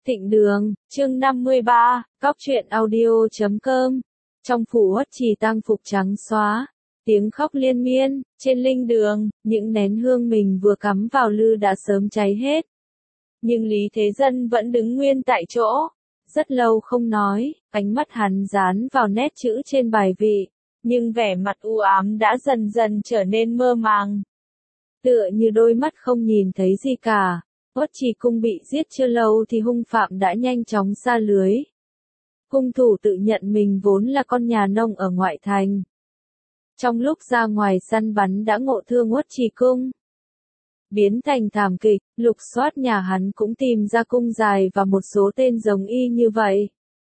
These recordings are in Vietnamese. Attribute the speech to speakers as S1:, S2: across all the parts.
S1: Thịnh Đường, chương 53, Cóc truyện audio.com. Trong phủ Uất Trì tang phục trắng xóa, tiếng khóc liên miên, trên linh đường, những nén hương mình vừa cắm vào lư đã sớm cháy hết. Nhưng Lý Thế Dân vẫn đứng nguyên tại chỗ, rất lâu không nói, ánh mắt hắn dán vào nét chữ trên bài vị, nhưng vẻ mặt u ám đã dần dần trở nên mơ màng. Tựa như đôi mắt không nhìn thấy gì cả. Uất Trì cung bị giết chưa lâu thì hung phạm đã nhanh chóng sa lưới. Hung thủ tự nhận mình vốn là con nhà nông ở ngoại thành. Trong lúc ra ngoài săn bắn đã ngộ thương Uất Trì cung. Biến thành thảm kịch, lục soát nhà hắn cũng tìm ra cung dài và một số tên giống y như vậy.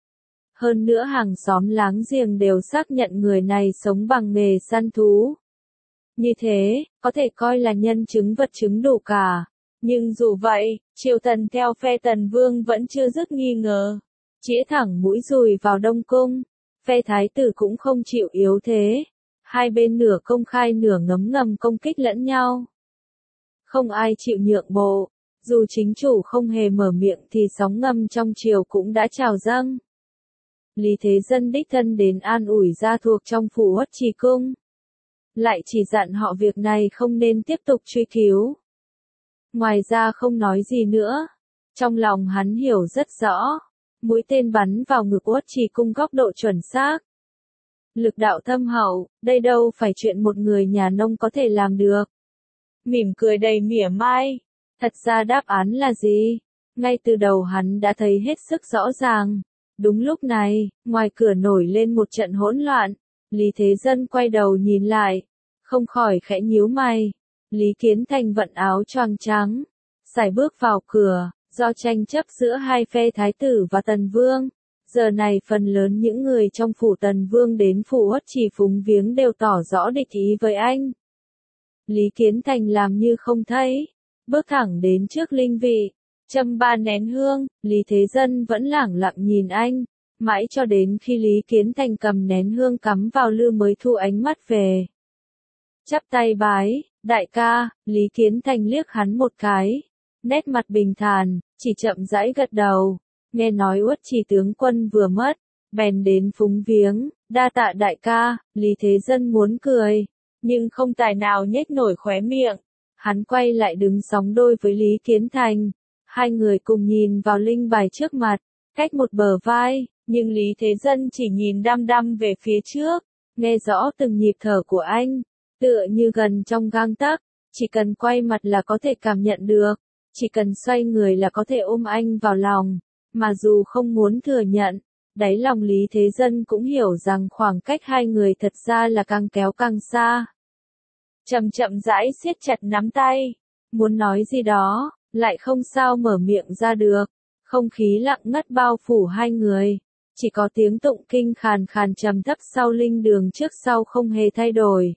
S1: Hơn nữa hàng xóm láng giềng đều xác nhận người này sống bằng nghề săn thú. Như thế, có thể coi là nhân chứng vật chứng đủ cả. Nhưng dù vậy, triều thần theo phe Tần Vương vẫn chưa dứt nghi ngờ. Chĩa thẳng mũi dùi vào Đông Cung. Phe Thái tử cũng không chịu yếu thế. Hai bên nửa công khai nửa ngấm ngầm công kích lẫn nhau. Không ai chịu nhượng bộ. Dù chính chủ không hề mở miệng thì sóng ngầm trong triều cũng đã trào dâng. Lý Thế Dân đích thân đến an ủi gia thuộc trong phủ Uất Trì cung. Lại chỉ dặn họ việc này không nên tiếp tục truy cứu. Ngoài ra không nói gì nữa. Trong lòng hắn hiểu rất rõ. Mũi tên bắn vào ngực Uất Trì cung góc độ chuẩn xác. Lực đạo thâm hậu, đây đâu phải chuyện một người nhà nông có thể làm được. Mỉm cười đầy mỉa mai. Thật ra đáp án là gì? Ngay từ đầu hắn đã thấy hết sức rõ ràng. Đúng lúc này, ngoài cửa nổi lên một trận hỗn loạn. Lý Thế Dân quay đầu nhìn lại. Không khỏi khẽ nhíu mày. Lý Kiến Thành vận áo choàng trắng, sải bước vào cửa, do tranh chấp giữa hai phe Thái tử và Tần Vương. Giờ này phần lớn những người trong phủ Tần Vương đến phủ Uất Trì phúng viếng đều tỏ rõ địch ý với anh. Lý Kiến Thành làm như không thấy, bước thẳng đến trước linh vị, châm 3 nén hương, Lý Thế Dân vẫn lẳng lặng nhìn anh, mãi cho đến khi Lý Kiến Thành cầm nén hương cắm vào lư mới thu ánh mắt về. Chắp tay bái, đại ca, Lý Kiến Thành liếc hắn một cái, nét mặt bình thản, chỉ chậm rãi gật đầu, nghe nói Uất Trì tướng quân vừa mất, bèn đến phúng viếng, đa tạ đại ca, Lý Thế Dân muốn cười, nhưng không tài nào nhếch nổi khóe miệng, hắn quay lại đứng sóng đôi với Lý Kiến Thành, hai người cùng nhìn vào linh bài trước mặt, cách một bờ vai, nhưng Lý Thế Dân chỉ nhìn đăm đăm về phía trước, nghe rõ từng nhịp thở của anh. Tựa như gần trong gang tấc, chỉ cần quay mặt là có thể cảm nhận được, chỉ cần xoay người là có thể ôm anh vào lòng, mà dù không muốn thừa nhận, đáy lòng Lý Thế Dân cũng hiểu rằng khoảng cách hai người thật ra là càng kéo càng xa. Chậm chậm rãi siết chặt nắm tay, muốn nói gì đó, lại không sao mở miệng ra được, không khí lặng ngắt bao phủ hai người, chỉ có tiếng tụng kinh khàn khàn trầm thấp sau linh đường trước sau không hề thay đổi.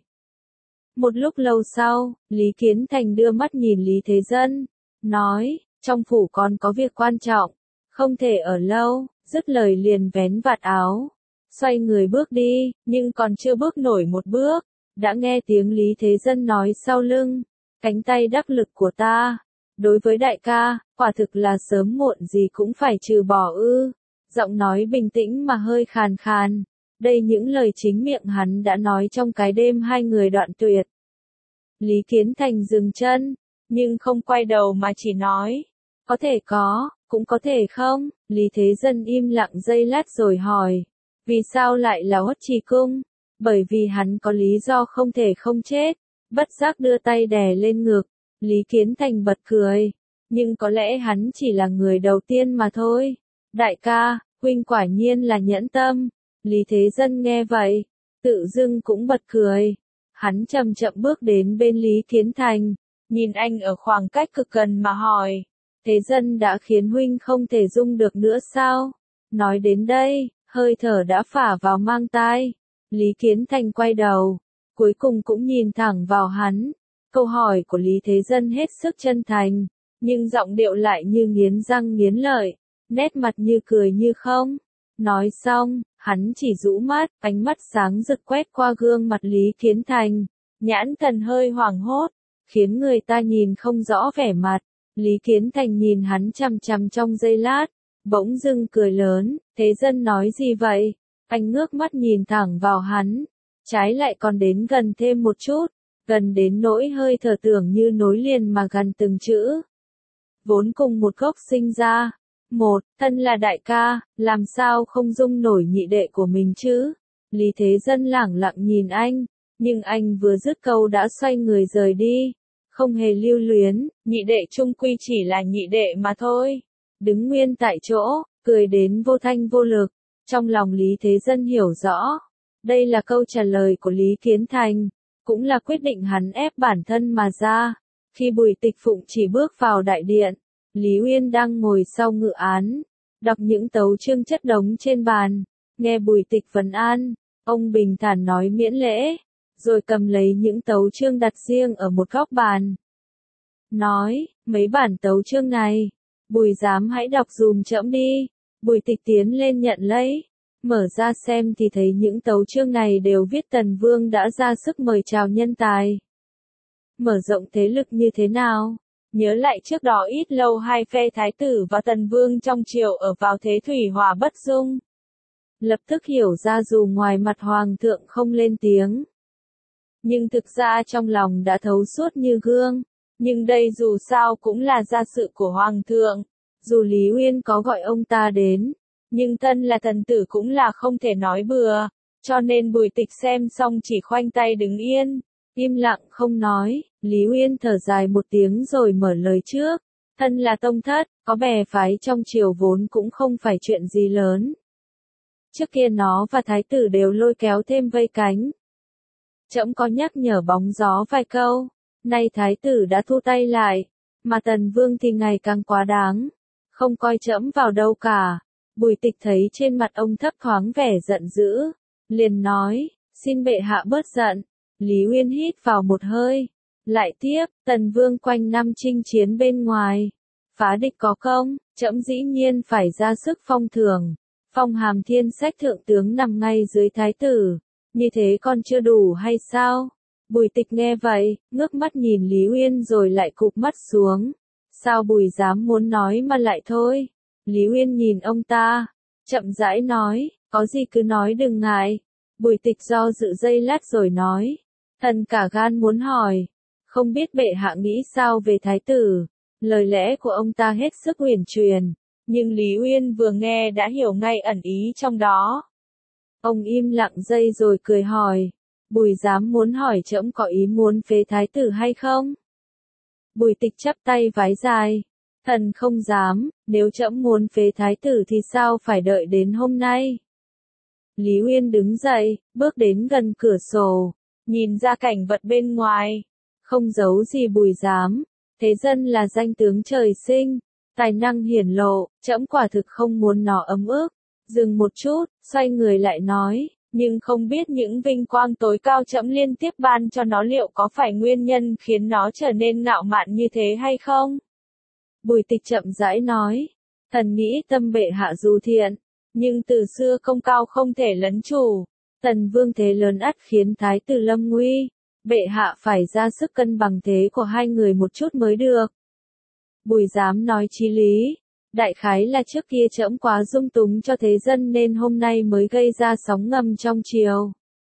S1: Một lúc lâu sau, Lý Kiến Thành đưa mắt nhìn Lý Thế Dân, nói, trong phủ còn có việc quan trọng, không thể ở lâu, dứt lời liền vén vạt áo, xoay người bước đi, nhưng còn chưa bước nổi một bước, đã nghe tiếng Lý Thế Dân nói sau lưng, cánh tay đắc lực của ta, đối với đại ca, quả thực là sớm muộn gì cũng phải trừ bỏ ư, giọng nói bình tĩnh mà hơi khàn khàn. Đây những lời chính miệng hắn đã nói trong cái đêm hai người đoạn tuyệt. Lý Kiến Thành dừng chân, nhưng không quay đầu mà chỉ nói, có thể có, cũng có thể không. Lý Thế Dân im lặng giây lát rồi hỏi, vì sao lại là Uất Trì cung? Bởi vì hắn có lý do không thể không chết. Bất giác đưa tay đè lên ngực, Lý Kiến Thành bật cười, nhưng có lẽ hắn chỉ là người đầu tiên mà thôi. Đại ca, huynh quả nhiên là nhẫn tâm. Lý Thế Dân nghe vậy, tự dưng cũng bật cười. Hắn chậm chậm bước đến bên Lý Kiến Thành, nhìn anh ở khoảng cách cực gần mà hỏi, Thế Dân đã khiến huynh không thể dung được nữa sao? Nói đến đây, hơi thở đã phả vào mang tai. Lý Kiến Thành quay đầu, cuối cùng cũng nhìn thẳng vào hắn. Câu hỏi của Lý Thế Dân hết sức chân thành, nhưng giọng điệu lại như nghiến răng nghiến lợi, nét mặt như cười như không. Nói xong, hắn chỉ rũ mắt, ánh mắt sáng rực quét qua gương mặt Lý Kiến Thành, nhãn thần hơi hoảng hốt, khiến người ta nhìn không rõ vẻ mặt. Lý Kiến Thành nhìn hắn chằm chằm trong giây lát, bỗng dưng cười lớn, thế dân nói gì vậy? Anh ngước mắt nhìn thẳng vào hắn, trái lại còn đến gần thêm một chút, gần đến nỗi hơi thở tưởng như nối liền mà gần từng chữ. Vốn cùng một gốc sinh ra, một, thân là đại ca, làm sao không dung nổi nhị đệ của mình chứ? Lý Thế Dân lẳng lặng nhìn anh, nhưng anh vừa dứt câu đã xoay người rời đi, không hề lưu luyến, nhị đệ chung quy chỉ là nhị đệ mà thôi. Đứng nguyên tại chỗ, cười đến vô thanh vô lực, trong lòng Lý Thế Dân hiểu rõ. Đây là câu trả lời của Lý Kiến Thành, cũng là quyết định hắn ép bản thân mà ra. Khi Bùi Tịch Phụng chỉ bước vào đại điện, Lý Uyên đang ngồi sau ngự án, đọc những tấu chương chất đống trên bàn, nghe Bùi Tịch vấn an, ông bình thản nói miễn lễ, rồi cầm lấy những tấu chương đặt riêng ở một góc bàn. Nói, mấy bản tấu chương này, Bùi giám hãy đọc dùm trẫm đi. Bùi Tịch tiến lên nhận lấy, mở ra xem thì thấy những tấu chương này đều viết Tần Vương đã ra sức mời chào nhân tài, mở rộng thế lực như thế nào. Nhớ lại trước đó ít lâu hai phe Thái tử và Tần Vương trong triều ở vào thế thủy hòa bất dung. Lập tức hiểu ra dù ngoài mặt Hoàng thượng không lên tiếng, nhưng thực ra trong lòng đã thấu suốt như gương. Nhưng đây dù sao cũng là gia sự của Hoàng thượng. Dù Lý Uyên có gọi ông ta đến, nhưng thân là thần tử cũng là không thể nói bừa. Cho nên Bùi Tịch xem xong chỉ khoanh tay đứng yên, im lặng không nói. Lý Uyên thở dài một tiếng rồi mở lời trước. Thân là tông thất, có bè phái trong triều vốn cũng không phải chuyện gì lớn. Trước kia nó và thái tử đều lôi kéo thêm vây cánh. Trẫm có nhắc nhở bóng gió vài câu, nay thái tử đã thu tay lại, mà Tần Vương thì ngày càng quá đáng, không coi trẫm vào đâu cả. Bùi Tịch thấy trên mặt ông thấp thoáng vẻ giận dữ, liền nói, xin bệ hạ bớt giận. Lý Uyên hít vào một hơi, lại tiếp, Tần Vương quanh năm chinh chiến bên ngoài, phá địch có công, trẫm dĩ nhiên phải ra sức phong thưởng, phong hàm thiên sách thượng tướng nằm ngay dưới thái tử, như thế còn chưa đủ hay sao? Bùi Tịch nghe vậy, ngước mắt nhìn Lý Uyên rồi lại cụp mắt xuống. Sao Bùi dám muốn nói mà lại thôi? Lý Uyên nhìn ông ta, chậm rãi nói, có gì cứ nói đừng ngại. Bùi Tịch do dự giây lát rồi nói, thần cả gan muốn hỏi, không biết bệ hạ nghĩ sao về thái tử. Lời lẽ của ông ta hết sức uyển chuyển, nhưng Lý Uyên vừa nghe đã hiểu ngay ẩn ý trong đó. Ông im lặng giây rồi cười hỏi, Bùi dám muốn hỏi trẫm có ý muốn phế thái tử hay không? Bùi Tịch chắp tay vái dài, thần không dám, nếu trẫm muốn phế thái tử thì sao phải đợi đến hôm nay? Lý Uyên đứng dậy, bước đến gần cửa sổ, nhìn ra cảnh vật bên ngoài, không giấu gì Bùi dám, thế dân là danh tướng trời sinh, tài năng hiển lộ, trẫm quả thực không muốn nó ấm ức. Dừng một chút, xoay người lại nói, nhưng không biết những vinh quang tối cao trẫm liên tiếp ban cho nó liệu có phải nguyên nhân khiến nó trở nên ngạo mạn như thế hay không? Bùi Tịch chậm rãi nói, thần nghĩ tâm bệ hạ dù thiện, nhưng từ xưa công cao không thể lấn chủ, Tần Vương thế lớn ắt khiến thái tử lâm nguy, bệ hạ phải ra sức cân bằng thế của hai người một chút mới được. Bùi dám nói chí lý. Đại khái là trước kia trẫm quá dung túng cho thế dân nên hôm nay mới gây ra sóng ngầm trong triều.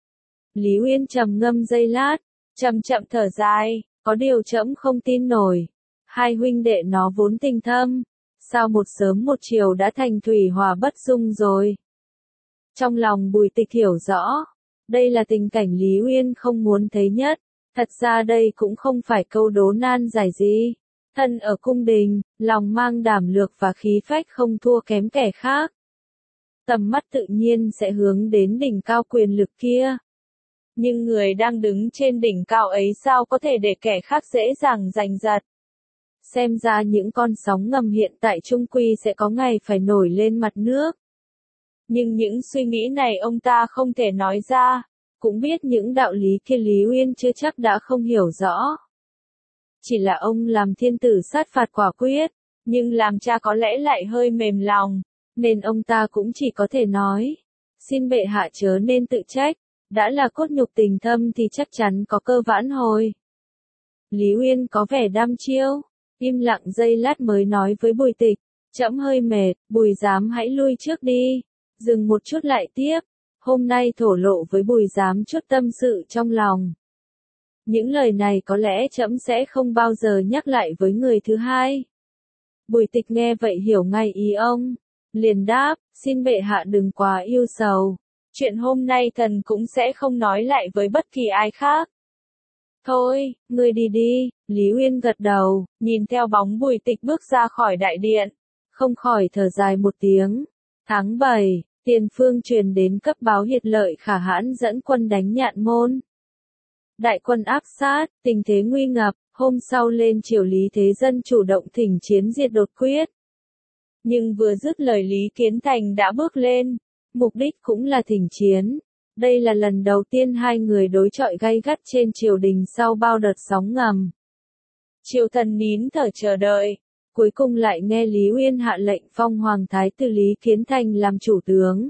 S1: Lý Uyên trầm ngâm giây lát, chậm chậm thở dài, có điều trẫm không tin nổi. Hai huynh đệ nó vốn tình thâm, sao một sớm một chiều đã thành thủy hòa bất dung rồi. Trong lòng Bùi Tịch hiểu rõ, đây là tình cảnh Lý Uyên không muốn thấy nhất. Thật ra đây cũng không phải câu đố nan giải gì. Thân ở cung đình, lòng mang đảm lược và khí phách không thua kém kẻ khác. Tầm mắt tự nhiên sẽ hướng đến đỉnh cao quyền lực kia. Nhưng người đang đứng trên đỉnh cao ấy sao có thể để kẻ khác dễ dàng giành giật. Xem ra những con sóng ngầm hiện tại chung quy sẽ có ngày phải nổi lên mặt nước. Nhưng những suy nghĩ này ông ta không thể nói ra, cũng biết những đạo lý kia Lý Uyên chưa chắc đã không hiểu rõ. Chỉ là ông làm thiên tử sát phạt quả quyết, nhưng làm cha có lẽ lại hơi mềm lòng, nên ông ta cũng chỉ có thể nói, xin bệ hạ chớ nên tự trách, đã là cốt nhục tình thâm thì chắc chắn có cơ vãn hồi. Lý Uyên có vẻ đăm chiêu, im lặng giây lát mới nói với Bùi Tịch, Trẫm hơi mệt, Bùi Giám hãy lui trước đi. Dừng một chút lại tiếp. Hôm nay thổ lộ với Bùi Giám chút tâm sự trong lòng. Những lời này có lẽ trẫm sẽ không bao giờ nhắc lại với người thứ hai. Bùi Tịch nghe vậy hiểu ngay ý ông. Liền đáp, xin bệ hạ đừng quá yêu sầu. Chuyện hôm nay thần cũng sẽ không nói lại với bất kỳ ai khác. Thôi, ngươi đi đi, Lý Uyên gật đầu, nhìn theo bóng Bùi Tịch bước ra khỏi đại điện. Không khỏi thở dài một tiếng. Tháng 7, Tiền Phương truyền đến cấp báo Hiệt Lợi Khả Hãn dẫn quân đánh Nhạn Môn. Đại quân áp sát, tình thế nguy ngập, hôm sau lên triều Lý Thế Dân chủ động thỉnh chiến diệt đột quyết. Nhưng vừa dứt lời Lý Kiến Thành đã bước lên, mục đích cũng là thỉnh chiến. Đây là lần đầu tiên hai người đối chọi gay gắt trên triều đình sau bao đợt sóng ngầm. Triều thần nín thở chờ đợi, cuối cùng lại nghe Lý Uyên hạ lệnh phong Hoàng Thái tử Lý Kiến Thành làm chủ tướng.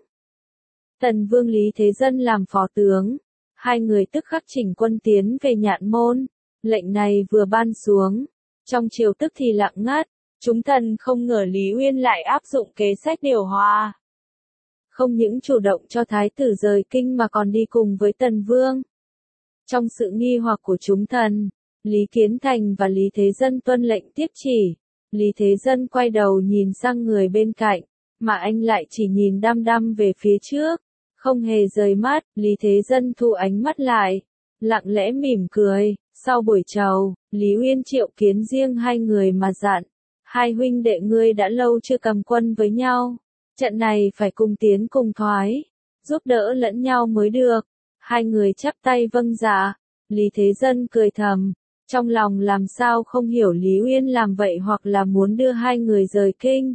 S1: Tần Vương Lý Thế Dân làm phó tướng. Hai người tức khắc chỉnh quân tiến về Nhạn Môn. Lệnh này vừa ban xuống, trong triều tức thì lặng ngắt. Chúng thần không ngờ Lý Uyên lại áp dụng kế sách điều hòa. Không những chủ động cho thái tử rời kinh mà còn đi cùng với Tần Vương. Trong sự nghi hoặc của chúng thần, Lý Kiến Thành và Lý Thế Dân tuân lệnh tiếp chỉ. Lý Thế Dân quay đầu nhìn sang người bên cạnh, mà anh lại chỉ nhìn đăm đăm về phía trước. Không hề rời mắt, Lý Thế Dân thu ánh mắt lại, lặng lẽ mỉm cười. Sau buổi chầu, Lý Uyên triệu kiến riêng hai người mà dặn. Hai huynh đệ ngươi đã lâu chưa cầm quân với nhau. Trận này phải cùng tiến cùng thoái, giúp đỡ lẫn nhau mới được. Hai người chắp tay vâng dạ. Lý Thế Dân cười thầm, trong lòng làm sao không hiểu Lý Uyên làm vậy hoặc là muốn đưa hai người rời kinh.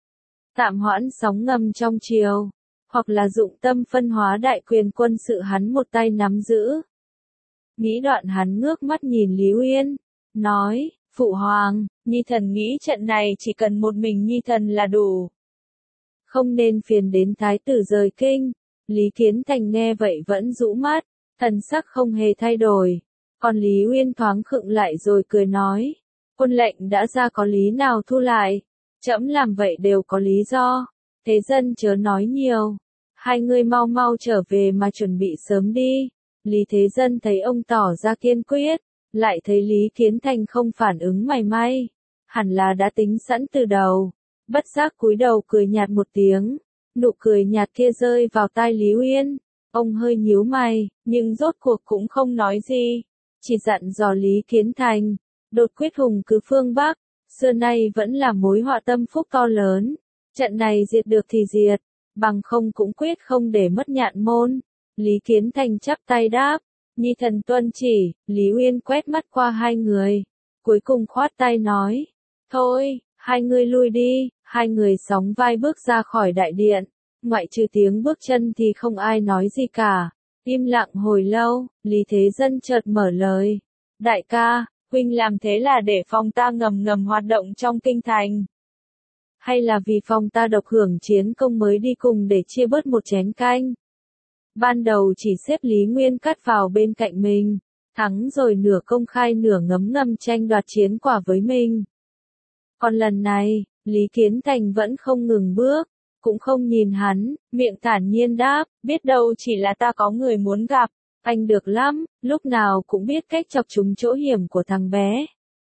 S1: Tạm hoãn sóng ngầm trong triều, hoặc là dụng tâm phân hóa đại quyền quân sự hắn một tay nắm giữ. Nghĩ đoạn hắn ngước mắt nhìn Lý Uyên, nói, Phụ Hoàng, Nhi thần nghĩ trận này chỉ cần một mình Nhi thần là đủ. Không nên phiền đến thái tử rời kinh. Lý Kiến Thành nghe vậy vẫn rũ mắt, thần sắc không hề thay đổi. Còn Lý Uyên thoáng khựng lại rồi cười nói, quân lệnh đã ra có lý nào thu lại, trẫm làm vậy đều có lý do. Thế Dân chớ nói nhiều, hai người mau mau trở về mà chuẩn bị sớm đi. Lý Thế Dân thấy ông tỏ ra kiên quyết, lại thấy Lý Kiến Thành không phản ứng mảy may, hẳn là đã tính sẵn từ đầu. Bất giác cúi đầu cười nhạt một tiếng, nụ cười nhạt kia rơi vào tai Lý Uyên. Ông hơi nhíu mày, nhưng rốt cuộc cũng không nói gì, chỉ dặn dò Lý Kiến Thành, đột quyết hùng cứ phương Bắc, xưa nay vẫn là mối họa tâm phúc to lớn. Trận này diệt được thì diệt, bằng không cũng quyết không để mất Nhạn Môn. Lý Kiến Thành chắp tay đáp, Nhi thần tuân chỉ. Lý Uyên quét mắt qua hai người, cuối cùng khoát tay nói, thôi, hai người lui đi. Hai người sóng vai bước ra khỏi đại điện, ngoại trừ tiếng bước chân thì không ai nói gì cả. Im lặng hồi lâu, Lý Thế Dân chợt mở lời, đại ca, huynh làm thế là để phòng ta ngầm ngầm hoạt động trong kinh thành, hay là vì phòng ta độc hưởng chiến công mới đi cùng để chia bớt một chén canh? Ban đầu chỉ xếp Lý Nguyên Cát vào bên cạnh mình, thắng rồi nửa công khai nửa ngấm ngầm tranh đoạt chiến quả với mình. Còn lần này, Lý Kiến Thành vẫn không ngừng bước, cũng không nhìn hắn, miệng thản nhiên đáp, biết đâu chỉ là ta có người muốn gặp, anh được lắm, lúc nào cũng biết cách chọc trúng chỗ hiểm của thằng bé.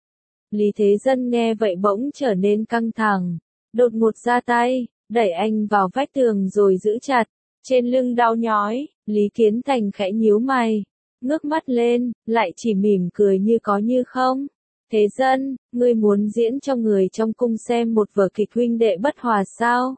S1: Lý Thế Dân nghe vậy bỗng trở nên căng thẳng, đột ngột ra tay, đẩy anh vào vách tường rồi giữ chặt, trên lưng đau nhói. Lý Kiến Thành khẽ nhíu mày, ngước mắt lên, lại chỉ mỉm cười như có như không. Thế Dân, ngươi muốn diễn cho người trong cung xem một vở kịch huynh đệ bất hòa sao?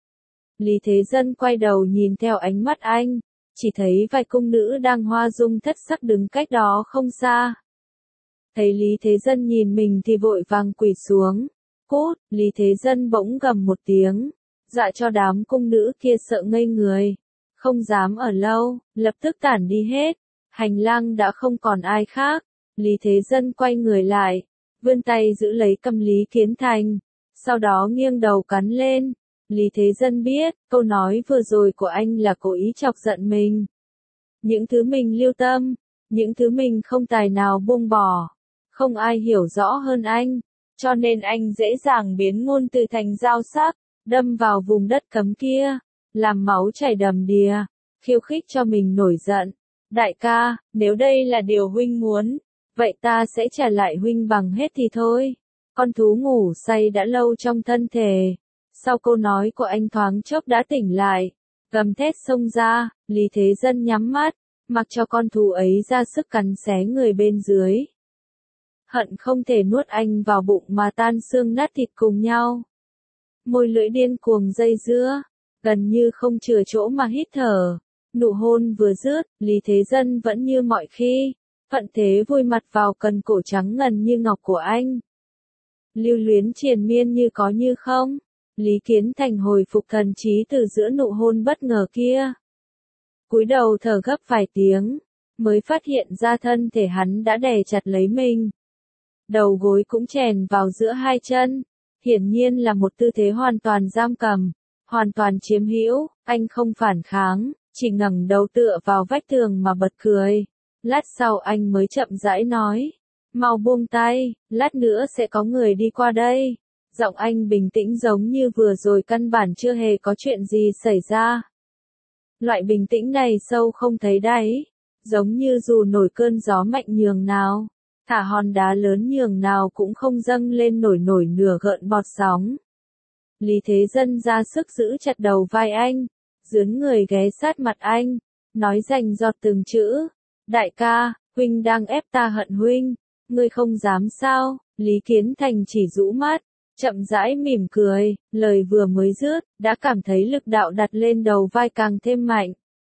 S1: Lý Thế Dân quay đầu nhìn theo ánh mắt anh, chỉ thấy vài cung nữ đang hoa dung thất sắc đứng cách đó không xa. Thấy Lý Thế Dân nhìn mình thì vội vàng quỳ xuống. Cút, Lý Thế Dân bỗng gầm một tiếng, dọa cho đám cung nữ kia sợ ngây người, không dám ở lâu, lập tức tản đi hết. Hành lang đã không còn ai khác. Lý Thế Dân quay người lại, vươn tay giữ lấy cầm Lý Kiến Thành, sau đó nghiêng đầu cắn lên. Lý Thế Dân biết, câu nói vừa rồi của anh là cố ý chọc giận mình. Những thứ mình lưu tâm, những thứ mình không tài nào buông bỏ, không ai hiểu rõ hơn anh. cho nên anh dễ dàng biến ngôn từ thành dao sắc, đâm vào vùng đất cấm kia, làm máu chảy đầm đìa, khiêu khích cho mình nổi giận. Đại ca, nếu đây là điều huynh muốn, vậy ta sẽ trả lại huynh bằng hết thì thôi. Con thú ngủ say đã lâu trong thân thể. Sau câu nói của anh thoáng chốc đã tỉnh lại, gầm thét xông ra, Lý Thế Dân nhắm mắt, mặc cho con thú ấy ra sức cắn xé người bên dưới. Hận không thể nuốt anh vào bụng mà tan xương nát thịt cùng nhau. Môi lưỡi điên cuồng dây dưa, gần như không chừa chỗ mà hít thở. Nụ hôn vừa dứt, Lý Thế Dân vẫn như mọi khi, thuận thế vùi mặt vào cần cổ trắng ngần như ngọc của anh. Lưu luyến triền miên như có như không, Lý Kiến Thành hồi phục thần trí từ giữa nụ hôn bất ngờ kia. Cúi đầu thở gấp vài tiếng, mới phát hiện ra thân thể hắn đã đè chặt lấy mình. Đầu gối cũng chèn vào giữa hai chân, hiển nhiên là một tư thế hoàn toàn giam cầm, hoàn toàn chiếm hữu. Anh không phản kháng, chỉ ngẩng đầu tựa vào vách tường mà bật cười. Lát sau anh mới chậm rãi nói, mau buông tay, lát nữa sẽ có người đi qua đây. Giọng anh bình tĩnh giống như vừa rồi căn bản chưa hề có chuyện gì xảy ra. Loại bình tĩnh này sâu không thấy đáy, giống như dù nổi cơn gió mạnh nhường nào, thả hòn đá lớn nhường nào cũng không dâng lên nổi nửa gợn bọt sóng. Lý Thế Dân ra sức giữ chặt đầu vai anh, dướn người ghé sát mặt anh, nói rành giọt từng chữ, đại ca, huynh đang ép ta hận huynh, ngươi không dám sao? Lý Kiến Thành chỉ rũ mắt, chậm rãi mỉm cười, lời vừa mới dứt, đã cảm thấy lực đạo đặt lên đầu vai càng thêm mạnh.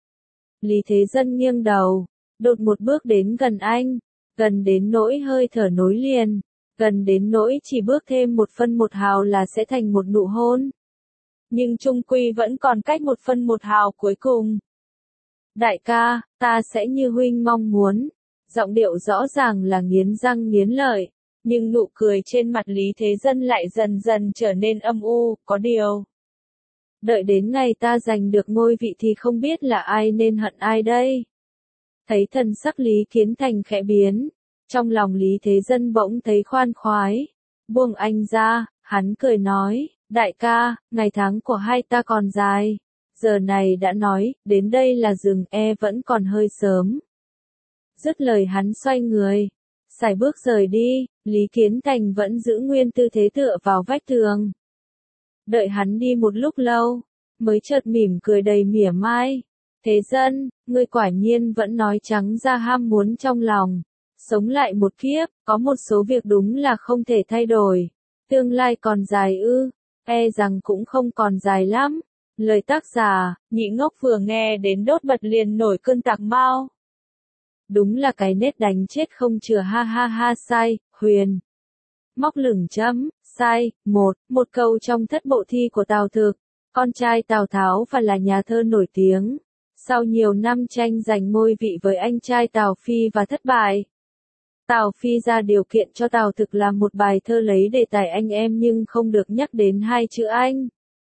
S1: Lý Thế Dân nghiêng đầu, đột một bước đến gần anh, gần đến nỗi hơi thở nối liền, gần đến nỗi chỉ bước thêm 1/1 là sẽ thành một nụ hôn. Nhưng chung quy vẫn còn cách 1/1 cuối cùng. Đại ca, ta sẽ như huynh mong muốn. Giọng điệu rõ ràng là nghiến răng nghiến lợi, nhưng nụ cười trên mặt Lý Thế Dân lại dần dần trở nên âm u, có điều. Đợi đến ngày ta giành được ngôi vị thì không biết là ai nên hận ai đây. Thấy thần sắc Lý Kiến Thành khẽ biến, trong lòng Lý Thế Dân bỗng thấy khoan khoái. Buông anh ra, hắn cười nói, đại ca, ngày tháng của hai ta còn dài. Giờ này đã nói, đến đây là dừng vẫn còn hơi sớm. Dứt lời hắn xoay người, sải bước rời đi, Lý Kiến Thành vẫn giữ nguyên tư thế tựa vào vách tường. Đợi hắn đi một lúc lâu, mới chợt mỉm cười đầy mỉa mai. Thế Dân, ngươi quả nhiên vẫn nói trắng ra ham muốn trong lòng. Sống lại một kiếp, có một số việc đúng là không thể thay đổi. Tương lai còn dài ư, rằng cũng không còn dài lắm. Lời tác giả, Nhị Ngốc vừa nghe đến đốt bật liền nổi cơn tạc mau. Đúng là cái nết đánh chết không chừa ha ha ha sai, huyền. Móc lửng chấm, sai, một câu trong thất bộ thi của Tào Thực. Con trai Tào Tháo và là nhà thơ nổi tiếng. Sau nhiều năm tranh giành ngôi vị với anh trai Tào Phi và thất bại. Tào Phi ra điều kiện cho Tào Thực làm một bài thơ lấy đề tài anh em nhưng không được nhắc đến hai chữ anh.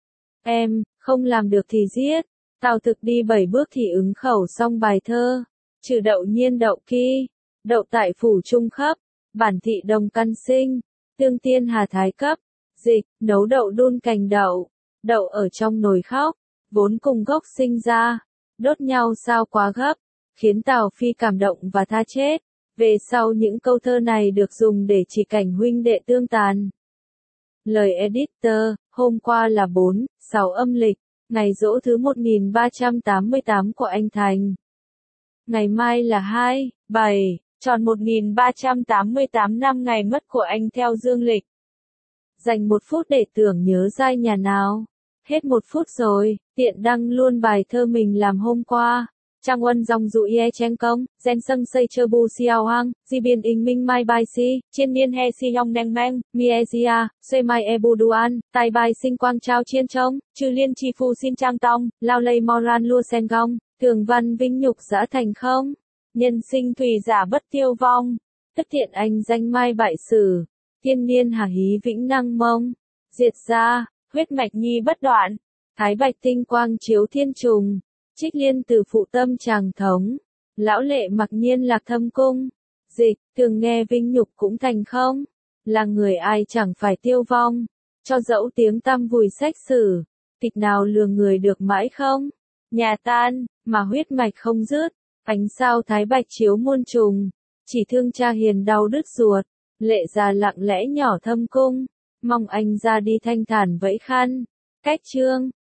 S1: Em, không làm được thì giết. Tào Thực đi 7 bước thì ứng khẩu xong bài thơ. Trừ đậu nhiên đậu kỳ, đậu tại phủ trung khắp, bản thị đồng căn sinh, tương tiên hà thái cấp, dịch, nấu đậu đun cành đậu, đậu ở trong nồi khóc, vốn cùng gốc sinh ra, đốt nhau sao quá gấp, khiến Tào Phi cảm động và tha chết. Về sau những câu thơ này được dùng để chỉ cảnh huynh đệ tương tàn. Lời editor, hôm qua là 4/6 âm lịch, ngày giỗ thứ 1388 của anh Thành. Ngày mai là 2/7, tròn 1388 năm ngày mất của anh theo dương lịch. Dành 1 phút để tưởng nhớ giai nhà nào. Hết 1 phút rồi, tiện đăng luôn bài thơ mình làm hôm qua. Trang Uân dòng dụ ye chen công, gen sâng xây chơ bu xiao hang, di biên in minh mai bai si, chiên niên he si yong neng meng, miezia, xuê mai e bu duan, tai bai sinh quang trao chiên trông, trừ liên chi phu xin trang tong, lao lây moran lua sen gong, thường văn vinh nhục giã thành không, nhân sinh thủy giả bất tiêu vong, tức thiện anh danh mai bại sử, thiên niên hà hí vĩnh năng mông, diệt ra, huyết mạch nhi bất đoạn, thái bạch tinh quang chiếu thiên trùng. Trích liên từ phụ tâm tràng thống, lão lệ mặc nhiên lạc thâm cung, dịch, thường nghe vinh nhục cũng thành không, là người ai chẳng phải tiêu vong, cho dẫu tiếng tăm vùi sách sử, tịch nào lừa người được mãi không? Nhà tan, mà huyết mạch không dứt, ánh sao thái bạch chiếu muôn trùng, chỉ thương cha hiền đau đứt ruột, lệ già lặng lẽ nhỏ thâm cung, mong anh ra đi thanh thản vẫy khăn, cách chương.